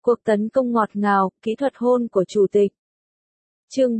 Cuộc tấn công ngọt ngào, kỹ thuật hôn của chủ tịch. Chương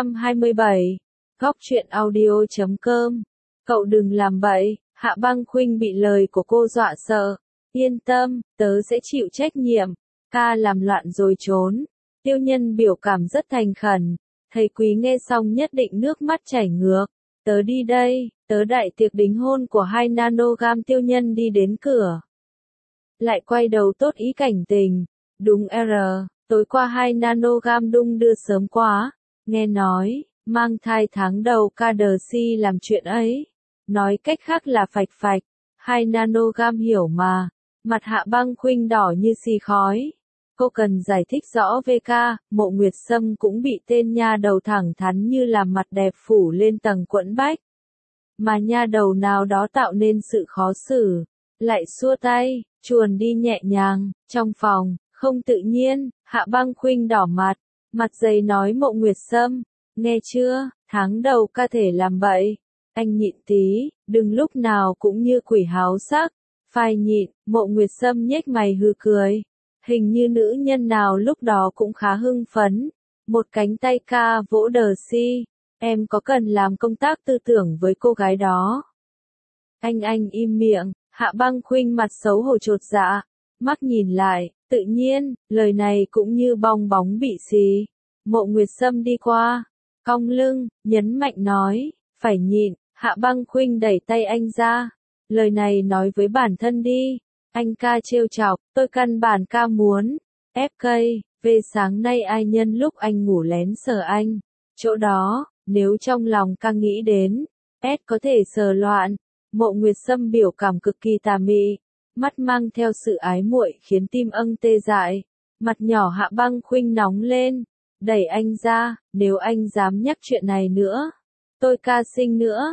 427. Góc truyện audio.com. Cậu đừng làm bậy. Hạ Băng Khuynh bị lời của cô dọa sợ. Yên tâm, tớ sẽ chịu trách nhiệm. Ca làm loạn rồi trốn. Tiêu Nhân biểu cảm rất thành khẩn. Thầy Quý nghe xong nhất định nước mắt chảy ngược. Tớ đi đây, tớ đại tiệc đính hôn của 2 nanogam. Tiêu Nhân đi đến cửa. Lại quay đầu tốt ý cảnh tình. Đúng R, tối qua 2 nanogam đung đưa sớm quá. Nghe nói, mang thai tháng đầu ca đờ si làm chuyện ấy. Nói cách khác là phạch phạch. 2 nanogam hiểu mà. Mặt Hạ Băng Khuynh đỏ như xì khói. Cô cần giải thích rõ VK, Mộ Nguyệt Sâm cũng bị tên nha đầu thẳng thắn như làm mặt đẹp phủ lên tầng quẫn bách. Mà nha đầu nào đó tạo nên sự khó xử. Lại xua tay, chuồn đi nhẹ nhàng, trong phòng, không tự nhiên, Hạ Băng Khuynh đỏ mặt dày nói Mộ Nguyệt Sâm, nghe chưa, tháng đầu ca thể làm bậy. Anh nhịn tí, đừng lúc nào cũng như quỷ háo sắc. Phai nhịn, Mộ Nguyệt Sâm nhếch mày hừ cười. Hình như nữ nhân nào lúc đó cũng khá hưng phấn. Một cánh tay ca vỗ đờ si. Em có cần làm công tác tư tưởng với cô gái đó? Anh im miệng. Hạ Băng Khuynh mặt xấu hổ chột dạ. Mắt nhìn lại, tự nhiên, lời này cũng như bong bóng bị xì. Mộ Nguyệt Sâm đi qua, cong lưng, nhấn mạnh nói, phải nhịn. Hạ Băng Khuynh đẩy tay anh ra. Lời này nói với bản thân đi. Anh ca trêu chọc, tôi căn bản ca muốn. FK, về sáng nay ai nhân lúc anh ngủ lén sờ anh. Chỗ đó, nếu trong lòng ca nghĩ đến, S có thể sờ loạn. Mộ Nguyệt Sâm biểu cảm cực kỳ tà mị. Mắt mang theo sự ái muội khiến tim tê dại. Mặt nhỏ Hạ Băng Khuynh nóng lên. Đẩy anh ra, nếu anh dám nhắc chuyện này nữa. Tôi ca sinh nữa.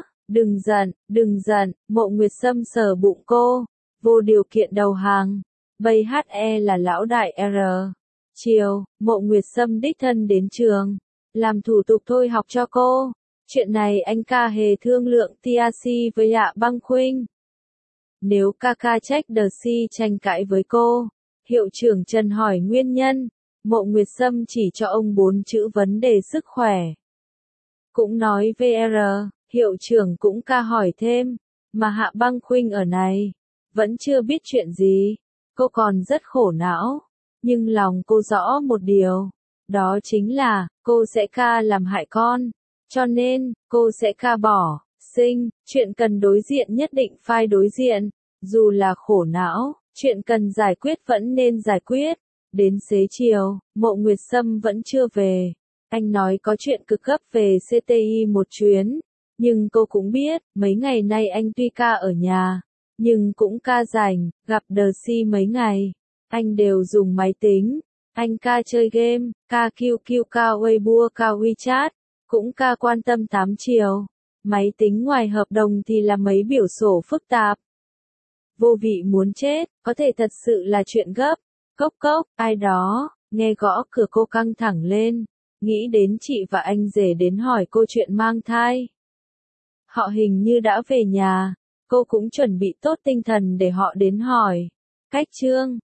Đừng giận, Mộ Nguyệt Sâm sờ bụng cô. Vô điều kiện đầu hàng. Bây HE là lão đại R. Chiều, Mộ Nguyệt Sâm đích thân đến trường. Làm thủ tục thôi học cho cô. Chuyện này anh ca hề thương lượng TRC với Hạ Băng Khuynh. Nếu ca trách đờ si tranh cãi với cô, hiệu trưởng Trần hỏi nguyên nhân, Mộ Nguyệt Sâm chỉ cho ông 4 chữ vấn đề sức khỏe. Cũng nói VR, hiệu trưởng cũng ca hỏi thêm, mà Hạ Băng Khuynh ở này, vẫn chưa biết chuyện gì, cô còn rất khổ não, nhưng lòng cô rõ một điều, đó chính là, cô sẽ ca làm hại con, cho nên, cô sẽ ca bỏ. Sinh, chuyện cần đối diện nhất định phải đối diện, dù là khổ não, chuyện cần giải quyết vẫn nên giải quyết. Đến xế chiều, Mộ Nguyệt Sâm vẫn chưa về. Anh nói có chuyện cực gấp về CTI một chuyến, nhưng cô cũng biết, mấy ngày nay anh tuy ca ở nhà, nhưng cũng ca rảnh, gặp đờ si mấy ngày. Anh đều dùng máy tính, anh ca chơi game, ca QQ, ca Weibo, ca WeChat, cũng ca quan tâm 8 chiều. Máy tính ngoài hợp đồng thì là mấy biểu sổ phức tạp. Vô vị muốn chết, có thể thật sự là chuyện gấp. Cốc cốc, ai đó, nghe gõ cửa cô căng thẳng lên. Nghĩ đến chị và anh rể đến hỏi cô chuyện mang thai. Họ hình như đã về nhà, cô cũng chuẩn bị tốt tinh thần để họ đến hỏi. Cách chương,